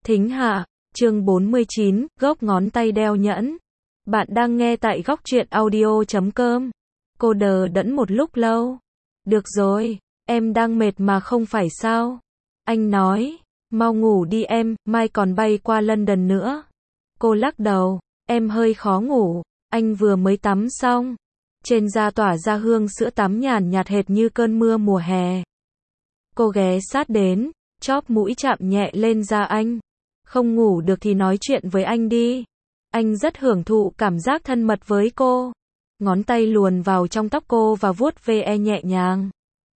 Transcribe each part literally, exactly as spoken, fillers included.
Thính hạ, chương bốn mươi chín, gốc ngón tay đeo nhẫn. Bạn đang nghe tại góc truyện audio chấm com. Cô đờ đẫn một lúc lâu. Được rồi, em đang mệt mà không phải sao? Anh nói, mau ngủ đi em, mai còn bay qua London nữa. Cô lắc đầu, em hơi khó ngủ, anh vừa mới tắm xong. Trên da tỏa ra hương sữa tắm nhàn nhạt hệt như cơn mưa mùa hè. Cô ghé sát đến, chóp mũi chạm nhẹ lên da anh. Không ngủ được thì nói chuyện với anh đi. Anh rất hưởng thụ cảm giác thân mật với cô. Ngón tay luồn vào trong tóc cô và vuốt ve nhẹ nhàng.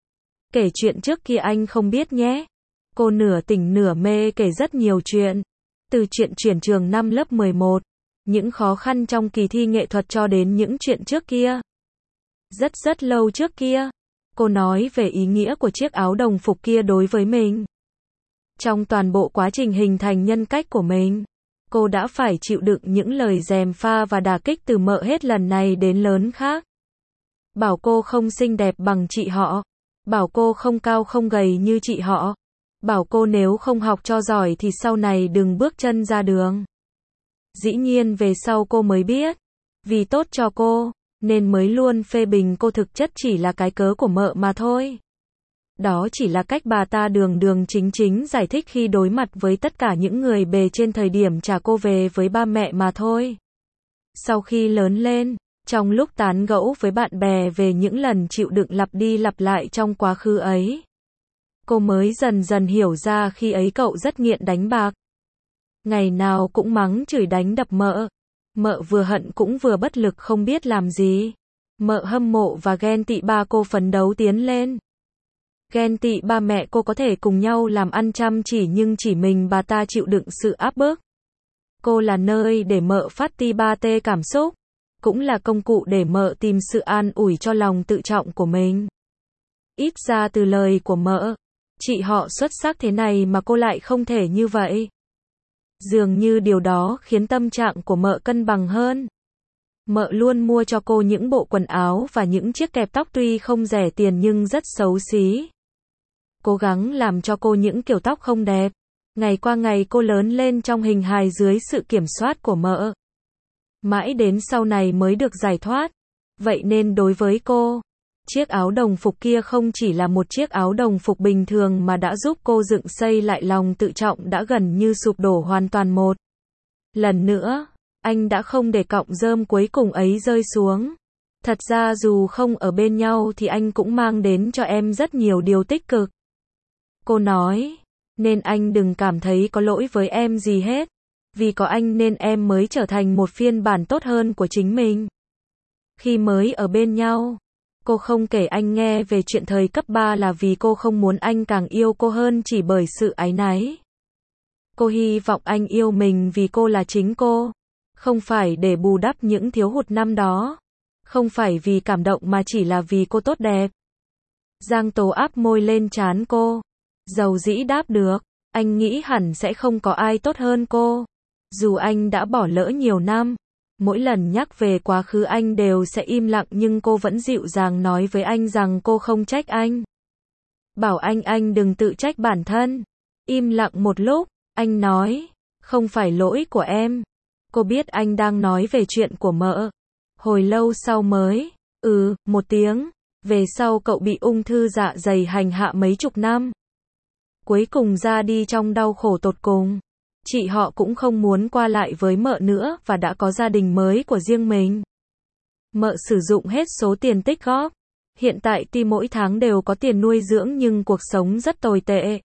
Kể chuyện trước kia anh không biết nhé. Cô nửa tỉnh nửa mê kể rất nhiều chuyện. Từ chuyện chuyển trường năm lớp mười một, những khó khăn trong kỳ thi nghệ thuật cho đến những chuyện trước kia. Rất rất lâu trước kia, cô nói về ý nghĩa của chiếc áo đồng phục kia đối với mình. Trong toàn bộ quá trình hình thành nhân cách của mình, cô đã phải chịu đựng những lời gièm pha và đả kích từ mợ hết lần này đến lớn khác. Bảo cô không xinh đẹp bằng chị họ. Bảo cô không cao không gầy như chị họ. Bảo cô nếu không học cho giỏi thì sau này đừng bước chân ra đường. Dĩ nhiên về sau cô mới biết, vì tốt cho cô, nên mới luôn phê bình cô, thực chất chỉ là cái cớ của mợ mà thôi. Đó chỉ là cách bà ta đường đường chính chính giải thích khi đối mặt với tất cả những người bề trên thời điểm trả cô về với ba mẹ mà thôi. Sau khi lớn lên, trong lúc tán gẫu với bạn bè về những lần chịu đựng lặp đi lặp lại trong quá khứ ấy, cô mới dần dần hiểu ra khi ấy cậu rất nghiện đánh bạc. Ngày nào cũng mắng chửi đánh đập mợ. Mợ vừa hận cũng vừa bất lực không biết làm gì. Mợ hâm mộ và ghen tị ba cô phấn đấu tiến lên. Ghen tị ba mẹ cô có thể cùng nhau làm ăn chăm chỉ nhưng chỉ mình bà ta chịu đựng sự áp bức. Cô là nơi để mợ phát ti ba tê cảm xúc, cũng là công cụ để mợ tìm sự an ủi cho lòng tự trọng của mình. Ít ra từ lời của mợ, chị họ xuất sắc thế này mà cô lại không thể như vậy. Dường như điều đó khiến tâm trạng của mợ cân bằng hơn. Mợ luôn mua cho cô những bộ quần áo và những chiếc kẹp tóc tuy không rẻ tiền nhưng rất xấu xí. Cố gắng làm cho cô những kiểu tóc không đẹp. Ngày qua ngày cô lớn lên trong hình hài dưới sự kiểm soát của mợ. Mãi đến sau này mới được giải thoát. Vậy nên đối với cô, chiếc áo đồng phục kia không chỉ là một chiếc áo đồng phục bình thường mà đã giúp cô dựng xây lại lòng tự trọng đã gần như sụp đổ hoàn toàn một lần nữa. Anh đã không để cọng rơm cuối cùng ấy rơi xuống. Thật ra dù không ở bên nhau thì anh cũng mang đến cho em rất nhiều điều tích cực. Cô nói, nên anh đừng cảm thấy có lỗi với em gì hết. Vì có anh nên em mới trở thành một phiên bản tốt hơn của chính mình. Khi mới ở bên nhau, cô không kể anh nghe về chuyện thời cấp ba là vì cô không muốn anh càng yêu cô hơn chỉ bởi sự áy náy. Cô hy vọng anh yêu mình vì cô là chính cô. Không phải để bù đắp những thiếu hụt năm đó. Không phải vì cảm động mà chỉ là vì cô tốt đẹp. Giang Tố áp môi lên trán cô. Dầu dĩ đáp được. Anh nghĩ hẳn sẽ không có ai tốt hơn cô. Dù anh đã bỏ lỡ nhiều năm. Mỗi lần nhắc về quá khứ anh đều sẽ im lặng nhưng cô vẫn dịu dàng nói với anh rằng cô không trách anh. Bảo anh anh đừng tự trách bản thân. Im lặng một lúc, anh nói, không phải lỗi của em. Cô biết anh đang nói về chuyện của mợ. Hồi lâu sau mới, ừ, một tiếng. Về sau cậu bị ung thư dạ dày hành hạ mấy chục năm. Cuối cùng ra đi trong đau khổ tột cùng. Chị họ cũng không muốn qua lại với mợ nữa và đã có gia đình mới của riêng mình. Mợ sử dụng hết số tiền tích góp. Hiện tại tuy mỗi tháng đều có tiền nuôi dưỡng nhưng cuộc sống rất tồi tệ.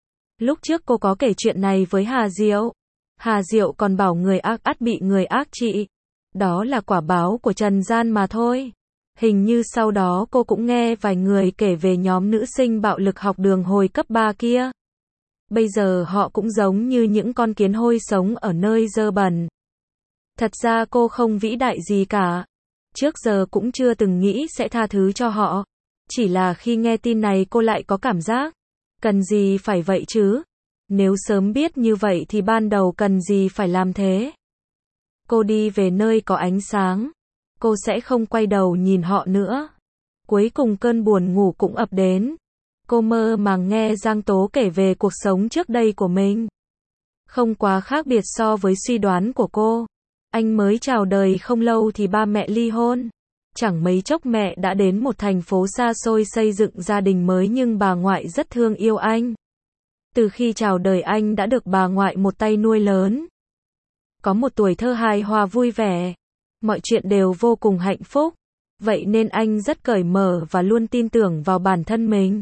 Lúc trước cô có kể chuyện này với Hà Diệu. Hà Diệu còn bảo người ác ắt bị người ác trị. Đó là quả báo của trần gian mà thôi. Hình như sau đó cô cũng nghe vài người kể về nhóm nữ sinh bạo lực học đường hồi cấp ba kia. Bây giờ họ cũng giống như những con kiến hôi sống ở nơi dơ bẩn. Thật ra cô không vĩ đại gì cả. Trước giờ cũng chưa từng nghĩ sẽ tha thứ cho họ. Chỉ là khi nghe tin này cô lại có cảm giác. Cần gì phải vậy chứ? Nếu sớm biết như vậy thì ban đầu cần gì phải làm thế? Cô đi về nơi có ánh sáng. Cô sẽ không quay đầu nhìn họ nữa. Cuối cùng cơn buồn ngủ cũng ập đến. Cô mơ màng nghe Giang Tố kể về cuộc sống trước đây của mình. Không quá khác biệt so với suy đoán của cô. Anh mới chào đời không lâu thì ba mẹ ly hôn. Chẳng mấy chốc mẹ đã đến một thành phố xa xôi xây dựng gia đình mới, nhưng bà ngoại rất thương yêu anh. Từ khi chào đời anh đã được bà ngoại một tay nuôi lớn. Có một tuổi thơ hài hòa vui vẻ. Mọi chuyện đều vô cùng hạnh phúc. Vậy nên anh rất cởi mở và luôn tin tưởng vào bản thân mình.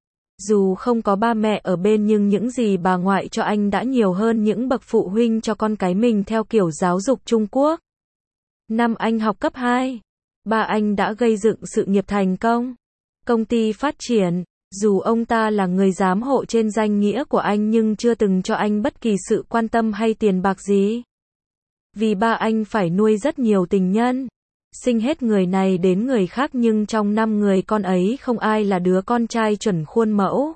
Dù không có ba mẹ ở bên, nhưng những gì bà ngoại cho anh đã nhiều hơn những bậc phụ huynh cho con cái mình theo kiểu giáo dục Trung Quốc. Năm anh học cấp hai, ba anh đã gây dựng sự nghiệp thành công. Công ty phát triển, dù ông ta là người giám hộ trên danh nghĩa của anh nhưng chưa từng cho anh bất kỳ sự quan tâm hay tiền bạc gì. Vì ba anh phải nuôi rất nhiều tình nhân, sinh hết người này đến người khác, nhưng trong năm người con ấy không ai là đứa con trai chuẩn khuôn mẫu.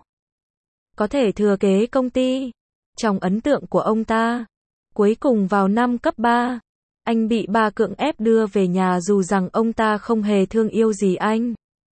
Có thể thừa kế công ty. Trong ấn tượng của ông ta, cuối cùng vào năm cấp ba, anh bị ba cưỡng ép đưa về nhà dù rằng ông ta không hề thương yêu gì anh.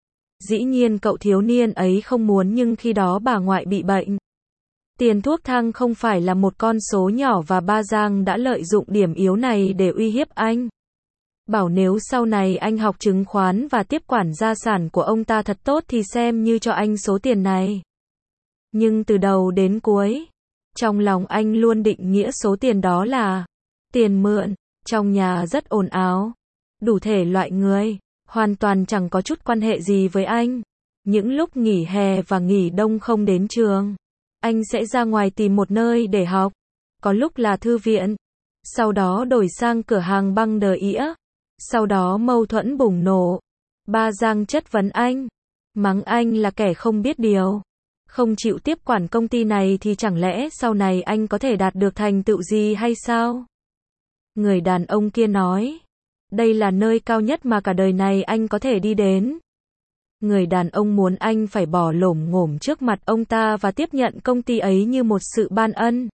Dĩ nhiên cậu thiếu niên ấy không muốn, nhưng khi đó bà ngoại bị bệnh. Tiền thuốc thang không phải là một con số nhỏ và ba Giang đã lợi dụng điểm yếu này để uy hiếp anh. Bảo nếu sau này anh học chứng khoán và tiếp quản gia sản của ông ta thật tốt thì xem như cho anh số tiền này. Nhưng từ đầu đến cuối, trong lòng anh luôn định nghĩa số tiền đó là tiền mượn. Trong nhà rất ồn ào, đủ thể loại người, hoàn toàn chẳng có chút quan hệ gì với anh. Những lúc nghỉ hè và nghỉ đông không đến trường, anh sẽ ra ngoài tìm một nơi để học. Có lúc là thư viện, sau đó đổi sang cửa hàng băng đờ ĩa. Sau đó mâu thuẫn bùng nổ. Ba Giang chất vấn anh, mắng anh là kẻ không biết điều, không chịu tiếp quản công ty này thì chẳng lẽ sau này anh có thể đạt được thành tựu gì hay sao? Người đàn ông kia nói, đây là nơi cao nhất mà cả đời này anh có thể đi đến. Người đàn ông muốn anh phải bỏ lổm ngổm trước mặt ông ta và tiếp nhận công ty ấy như một sự ban ân.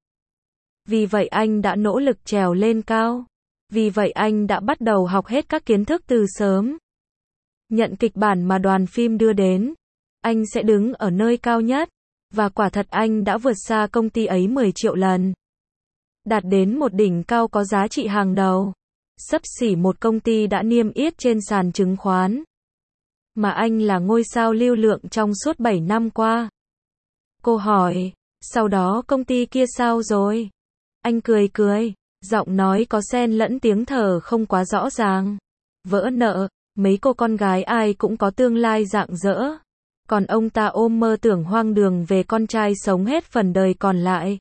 Vì vậy anh đã nỗ lực trèo lên cao. Vì vậy anh đã bắt đầu học hết các kiến thức từ sớm. Nhận kịch bản mà đoàn phim đưa đến, anh sẽ đứng ở nơi cao nhất. Và quả thật anh đã vượt xa công ty ấy mười triệu lần. Đạt đến một đỉnh cao có giá trị hàng đầu. Xấp xỉ một công ty đã niêm yết trên sàn chứng khoán. Mà anh là ngôi sao lưu lượng trong suốt bảy năm qua. Cô hỏi, sau đó công ty kia sao rồi? Anh cười cười. Giọng nói có xen lẫn tiếng thở không quá rõ ràng. Vỡ nợ, mấy cô con gái ai cũng có tương lai rạng rỡ. Còn ông ta ôm mơ tưởng hoang đường về con trai sống hết phần đời còn lại.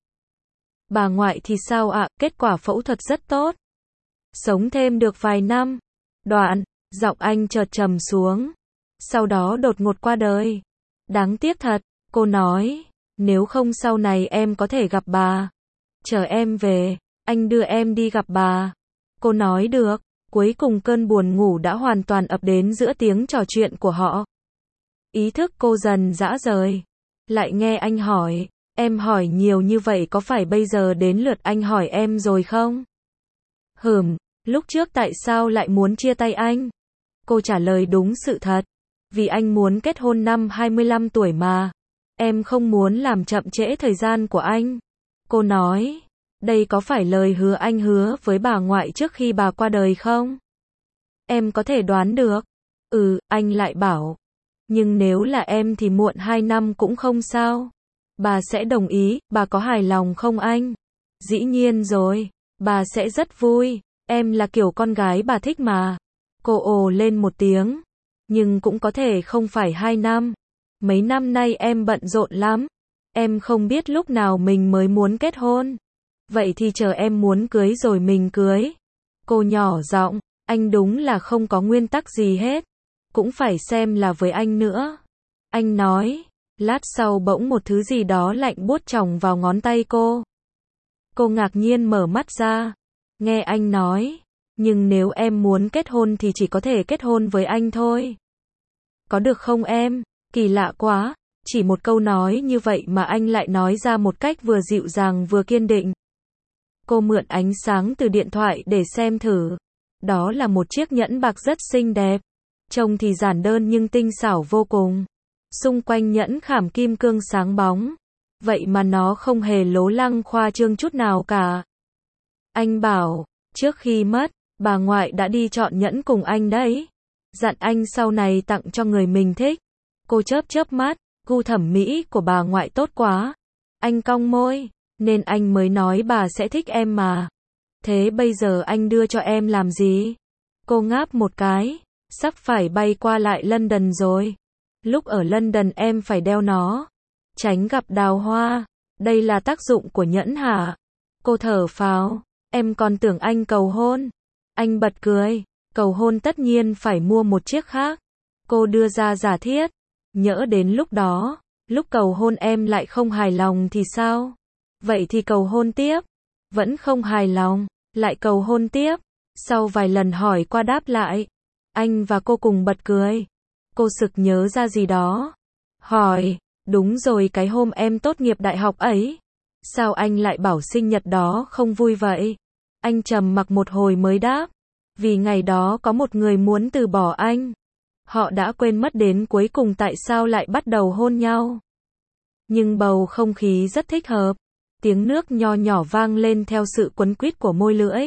Bà ngoại thì sao ạ? À? Kết quả phẫu thuật rất tốt. Sống thêm được vài năm. Đoạn, giọng anh chợt trầm xuống. Sau đó đột ngột qua đời. Đáng tiếc thật, cô nói. Nếu không sau này em có thể gặp bà. Chờ em về. Anh đưa em đi gặp bà. Cô nói được. Cuối cùng cơn buồn ngủ đã hoàn toàn ập đến giữa tiếng trò chuyện của họ. Ý thức cô dần rã rời. Lại nghe anh hỏi. Em hỏi nhiều như vậy có phải bây giờ đến lượt anh hỏi em rồi không? Hừm, lúc trước tại sao lại muốn chia tay anh? Cô trả lời đúng sự thật. Vì anh muốn kết hôn năm hai mươi lăm tuổi mà. Em không muốn làm chậm trễ thời gian của anh. Cô nói. Đây có phải lời hứa anh hứa với bà ngoại trước khi bà qua đời không? Em có thể đoán được. Ừ, anh lại bảo. Nhưng nếu là em thì muộn hai năm cũng không sao. Bà sẽ đồng ý, bà có hài lòng không anh? Dĩ nhiên rồi, bà sẽ rất vui. Em là kiểu con gái bà thích mà. Cô ồ lên một tiếng. Nhưng cũng có thể không phải hai năm. Mấy năm nay em bận rộn lắm. Em không biết lúc nào mình mới muốn kết hôn. Vậy thì chờ em muốn cưới rồi mình cưới. Cô nhỏ giọng, anh đúng là không có nguyên tắc gì hết. Cũng phải xem là với anh nữa. Anh nói, lát sau bỗng một thứ gì đó lạnh buốt chòng vào ngón tay cô. Cô ngạc nhiên mở mắt ra. Nghe anh nói, nhưng nếu em muốn kết hôn thì chỉ có thể kết hôn với anh thôi. Có được không em? Kỳ lạ quá, chỉ một câu nói như vậy mà anh lại nói ra một cách vừa dịu dàng vừa kiên định. Cô mượn ánh sáng từ điện thoại để xem thử. Đó là một chiếc nhẫn bạc rất xinh đẹp. Trông thì giản đơn nhưng tinh xảo vô cùng. Xung quanh nhẫn khảm kim cương sáng bóng. Vậy mà nó không hề lố lăng khoa trương chút nào cả. Anh bảo, trước khi mất, bà ngoại đã đi chọn nhẫn cùng anh đấy. Dặn anh sau này tặng cho người mình thích. Cô chớp chớp mắt, gu thẩm mỹ của bà ngoại tốt quá. Anh cong môi, nên anh mới nói bà sẽ thích em mà. Thế bây giờ anh đưa cho em làm gì? Cô ngáp một cái, sắp phải bay qua lại London rồi. Lúc ở London em phải đeo nó, tránh gặp đào hoa. Đây là tác dụng của nhẫn hả? Cô thở phào, em còn tưởng anh cầu hôn. Anh bật cười, cầu hôn tất nhiên phải mua một chiếc khác. Cô đưa ra giả thiết, nhỡ đến lúc đó, lúc cầu hôn em lại không hài lòng thì sao? Vậy thì cầu hôn tiếp. Vẫn không hài lòng, lại cầu hôn tiếp. Sau vài lần hỏi qua đáp lại, anh và cô cùng bật cười. Cô sực nhớ ra gì đó. Hỏi, đúng rồi, cái hôm em tốt nghiệp đại học ấy, sao anh lại bảo sinh nhật đó không vui vậy? Anh trầm mặc một hồi mới đáp, vì ngày đó có một người muốn từ bỏ anh. Họ đã quên mất đến cuối cùng tại sao lại bắt đầu hôn nhau. Nhưng bầu không khí rất thích hợp. Tiếng nước nho nhỏ vang lên theo sự quấn quýt của môi lưỡi.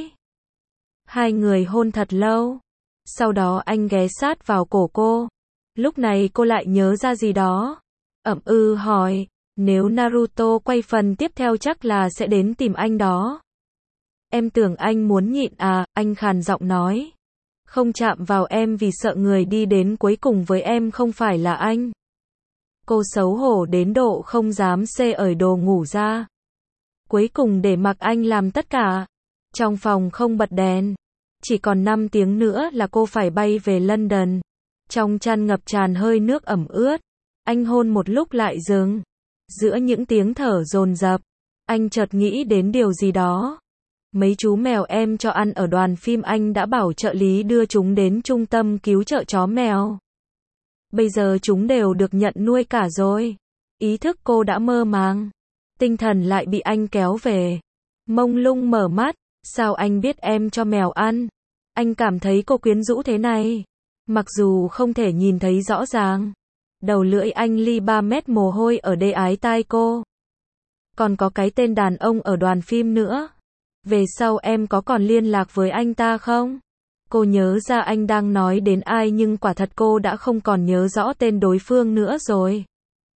Hai người hôn thật lâu. Sau đó anh ghé sát vào cổ cô. Lúc này cô lại nhớ ra gì đó. Ậm ừ hỏi, nếu Naruto quay phần tiếp theo chắc là sẽ đến tìm anh đó. Em tưởng anh muốn nhịn à, anh khàn giọng nói. Không chạm vào em vì sợ người đi đến cuối cùng với em không phải là anh. Cô xấu hổ đến độ không dám xê ởi đồ ngủ ra. Cuối cùng để mặc anh làm tất cả. Trong phòng không bật đèn. Chỉ còn năm tiếng nữa là cô phải bay về London. Trong chăn ngập tràn hơi nước ẩm ướt. Anh hôn một lúc lại dừng. Giữa những tiếng thở dồn dập, anh chợt nghĩ đến điều gì đó. Mấy chú mèo em cho ăn ở đoàn phim anh đã bảo trợ lý đưa chúng đến trung tâm cứu trợ chó mèo. Bây giờ chúng đều được nhận nuôi cả rồi. Ý thức cô đã mơ màng. Tinh thần lại bị anh kéo về. Mông lung mở mắt. Sao anh biết em cho mèo ăn? Anh cảm thấy cô quyến rũ thế này. Mặc dù không thể nhìn thấy rõ ràng. Đầu lưỡi anh li ba mét mồ hôi ở đê ái tai cô. Còn có cái tên đàn ông ở đoàn phim nữa. Về sau em có còn liên lạc với anh ta không? Cô nhớ ra anh đang nói đến ai nhưng quả thật cô đã không còn nhớ rõ tên đối phương nữa rồi.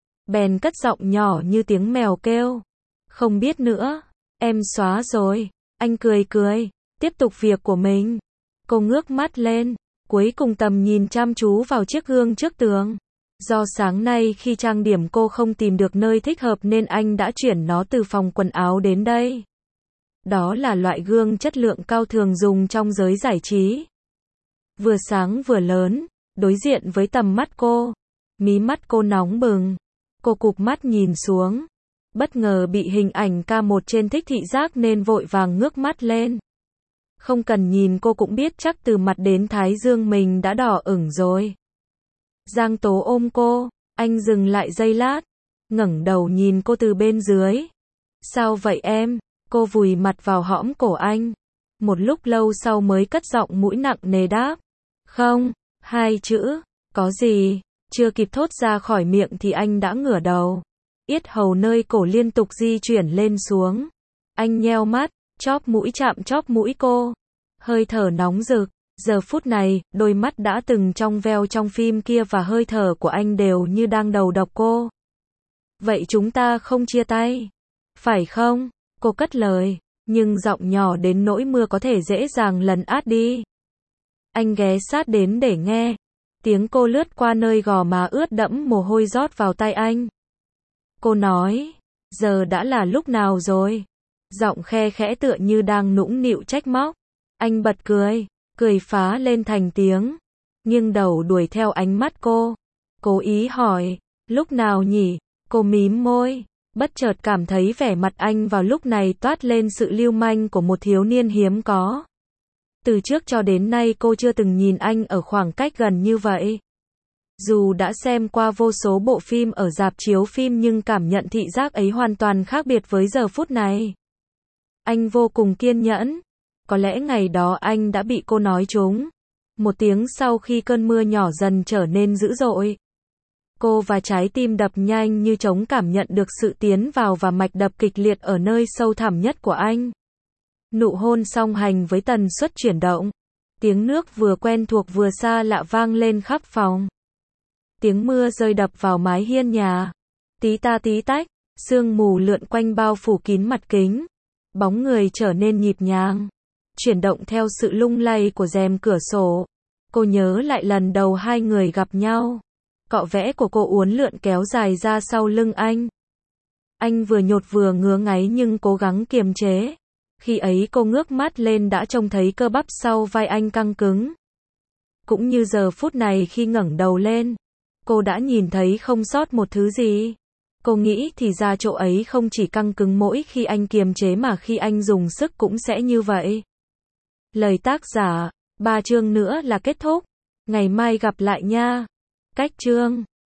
Bèn cất giọng nhỏ như tiếng mèo kêu. Không biết nữa. Em xóa rồi. Anh cười cười. Tiếp tục việc của mình. Cô ngước mắt lên. Cuối cùng tầm nhìn chăm chú vào chiếc gương trước tường. Do sáng nay khi trang điểm cô không tìm được nơi thích hợp nên anh đã chuyển nó từ phòng quần áo đến đây. Đó là loại gương chất lượng cao thường dùng trong giới giải trí. Vừa sáng vừa lớn, đối diện với tầm mắt cô. Mí mắt cô nóng bừng. Cô cụp mắt nhìn xuống. Bất ngờ bị hình ảnh ca một trên thích thị giác nên vội vàng ngước mắt lên. Không cần nhìn cô cũng biết chắc từ mặt đến thái dương mình đã đỏ ửng rồi. Giang Tố ôm cô, anh dừng lại giây lát, ngẩng đầu nhìn cô từ bên dưới. Sao vậy em? Cô vùi mặt vào hõm cổ anh. Một lúc lâu sau mới cất giọng mũi nặng nề đáp. Không, hai chữ, có gì? Chưa kịp thốt ra khỏi miệng thì anh đã ngửa đầu. Yết hầu nơi cổ liên tục di chuyển lên xuống. Anh nheo mắt, chóp mũi chạm chóp mũi cô. Hơi thở nóng rực. Giờ phút này, đôi mắt đã từng trong veo trong phim kia và hơi thở của anh đều như đang đầu độc cô. Vậy chúng ta không chia tay, phải không? Cô cất lời, nhưng giọng nhỏ đến nỗi mưa có thể dễ dàng lấn át đi. Anh ghé sát đến để nghe. Tiếng cô lướt qua nơi gò má ướt đẫm mồ hôi rót vào tai anh. Cô nói, giờ đã là lúc nào rồi? Giọng khe khẽ tựa như đang nũng nịu trách móc. Anh bật cười. Cười phá lên thành tiếng, nghiêng đầu đuổi theo ánh mắt cô. Cố ý hỏi, lúc nào nhỉ? Cô mím môi, bất chợt cảm thấy vẻ mặt anh vào lúc này toát lên sự lưu manh của một thiếu niên hiếm có. Từ trước cho đến nay cô chưa từng nhìn anh ở khoảng cách gần như vậy. Dù đã xem qua vô số bộ phim ở rạp chiếu phim nhưng cảm nhận thị giác ấy hoàn toàn khác biệt với giờ phút này. Anh vô cùng kiên nhẫn. Có lẽ ngày đó anh đã bị cô nói trúng. Một tiếng sau khi cơn mưa nhỏ dần trở nên dữ dội. Cô và trái tim đập nhanh như trống cảm nhận được sự tiến vào và mạch đập kịch liệt ở nơi sâu thẳm nhất của anh. Nụ hôn song hành với tần suất chuyển động. Tiếng nước vừa quen thuộc vừa xa lạ vang lên khắp phòng. Tiếng mưa rơi đập vào mái hiên nhà. Tí ta tí tách, sương mù lượn quanh bao phủ kín mặt kính. Bóng người trở nên nhịp nhàng, chuyển động theo sự lung lay của rèm cửa sổ. Cô nhớ lại lần đầu hai người gặp nhau. Cọ vẽ của cô uốn lượn kéo dài ra sau lưng anh. Anh vừa nhột vừa ngứa ngáy nhưng cố gắng kiềm chế. Khi ấy cô ngước mắt lên đã trông thấy cơ bắp sau vai anh căng cứng. Cũng như giờ phút này khi ngẩng đầu lên, cô đã nhìn thấy không sót một thứ gì. Cô nghĩ thì ra chỗ ấy không chỉ căng cứng mỗi khi anh kiềm chế mà khi anh dùng sức cũng sẽ như vậy. Lời tác giả, ba chương nữa là kết thúc. Ngày mai gặp lại nha. Cách chương